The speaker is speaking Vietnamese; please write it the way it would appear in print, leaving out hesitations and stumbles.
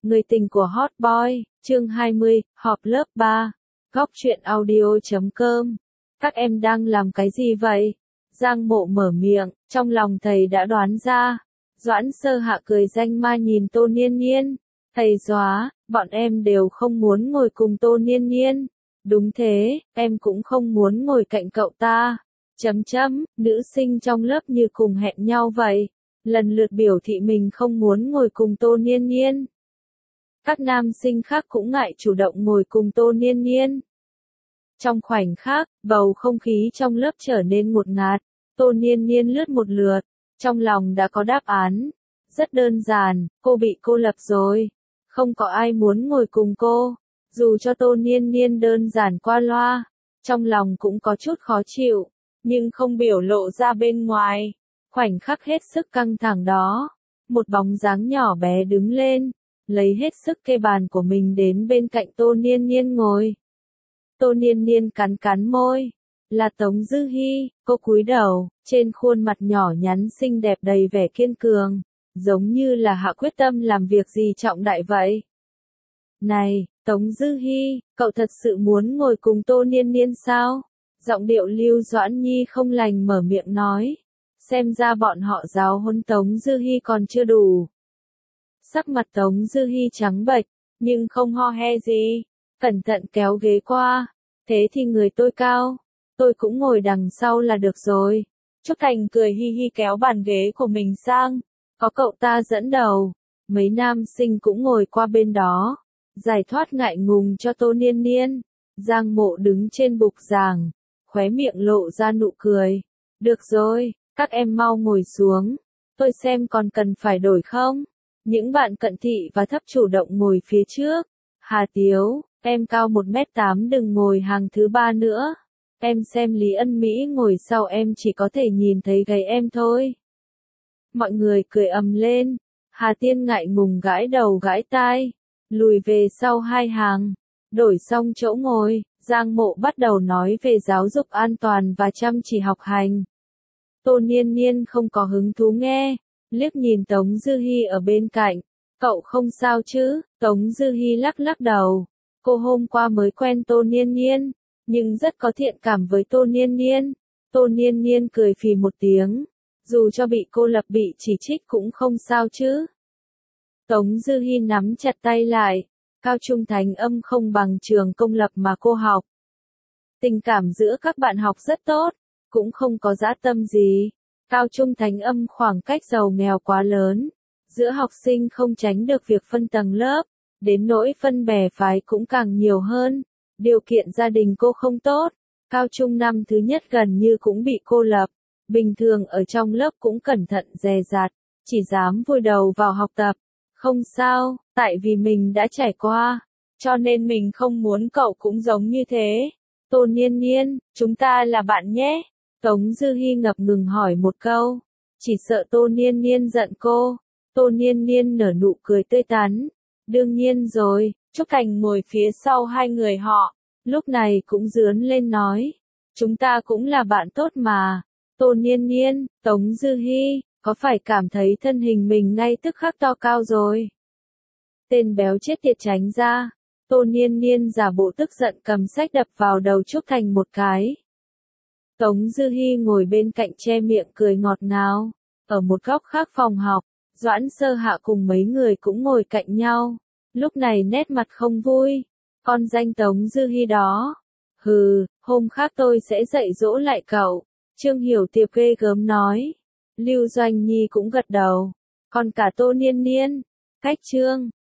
Người tình của Hot Boy, chương 20, họp lớp 3, góc truyện audio.com. Các em đang làm cái gì vậy? Giang Mộ mở miệng, trong lòng thầy đã đoán ra. Doãn Sơ Hạ cười danh ma nhìn Tô Niên Niên. Thầy dọa, bọn em đều không muốn ngồi cùng Tô Niên Niên. Đúng thế, em cũng không muốn ngồi cạnh cậu ta. Nữ sinh trong lớp như cùng hẹn nhau vậy. Lần lượt biểu thị mình không muốn ngồi cùng Tô Niên Niên. Các nam sinh khác cũng ngại chủ động ngồi cùng Tô Niên Niên. Trong khoảnh khắc, bầu không khí trong lớp trở nên ngột ngạt. Tô Niên Niên lướt một lượt, trong lòng đã có đáp án. Rất đơn giản, cô bị cô lập rồi. Không có ai muốn ngồi cùng cô. Dù cho Tô Niên Niên đơn giản qua loa, trong lòng cũng có chút khó chịu, nhưng không biểu lộ ra bên ngoài. Khoảnh khắc hết sức căng thẳng đó, một bóng dáng nhỏ bé đứng lên, lấy hết sức kê bàn của mình đến bên cạnh Tô Niên Niên ngồi. Tô Niên Niên cắn cắn môi, là Tống Dư Hi, cô cúi đầu, trên khuôn mặt nhỏ nhắn xinh đẹp đầy vẻ kiên cường, giống như là hạ quyết tâm làm việc gì trọng đại vậy. Này, Tống Dư Hi, cậu thật sự muốn ngồi cùng Tô Niên Niên sao? Giọng điệu Lưu Doãn Nhi không lành mở miệng nói. Xem ra bọn họ giáo huấn Tống Dư Hi còn chưa đủ. Sắc mặt Tống Dư Hi trắng bệch, nhưng không ho he gì. Cẩn thận kéo ghế qua. Thế thì người tôi cao, tôi cũng ngồi đằng sau là được rồi. Trúc Thành cười hi hi kéo bàn ghế của mình sang. Có cậu ta dẫn đầu. Mấy nam sinh cũng ngồi qua bên đó. Giải thoát ngại ngùng cho Tô Niên Niên. Giang Mộ đứng trên bục giảng, khóe miệng lộ ra nụ cười. Được rồi, các em mau ngồi xuống. Tôi xem còn cần phải đổi không? Những bạn cận thị và thấp chủ động ngồi phía trước. Hà Tiếu, em cao 1m8 đừng ngồi hàng thứ 3 nữa. Em xem Lý Ân Mỹ ngồi sau em chỉ có thể nhìn thấy gáy em thôi. Mọi người cười ầm lên. Hà Tiên ngại ngùng gãi đầu gãi tai. Lùi về sau 2 hàng. Đổi xong chỗ ngồi, Giang Mộ bắt đầu nói về giáo dục an toàn và chăm chỉ học hành. Tô Niên Niên không có hứng thú nghe, liếc nhìn Tống Dư Hi ở bên cạnh. Cậu không sao chứ? Tống Dư Hi lắc lắc đầu. Cô hôm qua mới quen Tô Niên Niên, nhưng rất có thiện cảm với Tô Niên Niên. Tô Niên Niên cười phì một tiếng. Dù cho bị cô lập bị chỉ trích cũng không sao chứ. Tống Dư Hi nắm chặt tay lại. Cao trung Thánh Âm không bằng trường công lập mà cô học. Tình cảm giữa các bạn học rất tốt, cũng không có dã tâm gì. Cao trung Thánh Âm khoảng cách giàu nghèo quá lớn. Giữa học sinh không tránh được việc phân tầng lớp, đến nỗi phân bè phái cũng càng nhiều hơn. Điều kiện gia đình cô không tốt. Cao trung năm thứ nhất gần như cũng bị cô lập. Bình thường ở trong lớp cũng cẩn thận dè dặt, chỉ dám vùi đầu vào học tập. Không sao, tại vì mình đã trải qua, cho nên mình không muốn cậu cũng giống như thế. Tô Niên Niên, chúng ta là bạn nhé. Tống Dư Hi ngập ngừng hỏi một câu. Chỉ sợ Tô Niên Niên giận cô. Tô Niên Niên nở nụ cười tươi tắn. Đương nhiên rồi, Trúc Thành ngồi phía sau hai người họ. Lúc này cũng rướn lên nói. Chúng ta cũng là bạn tốt mà. Tô Niên Niên, Tống Dư Hi, có phải cảm thấy thân hình mình ngay tức khắc to cao rồi? Tên béo chết tiệt tránh ra. Tô Niên Niên giả bộ tức giận cầm sách đập vào đầu Trúc Thành một cái. Tống Dư Hi ngồi bên cạnh che miệng cười ngọt ngào. Ở một góc khác phòng học, Doãn Sơ Hạ cùng mấy người cũng ngồi cạnh nhau. Lúc này nét mặt không vui. Con danh Tống Dư Hi đó. Hừ, hôm khác tôi sẽ dạy dỗ lại cậu. Trương Hiểu Tiệp ghê gớm nói. Lưu Doanh Nhi cũng gật đầu. Còn cả Tô Niên Niên. Cách Trương,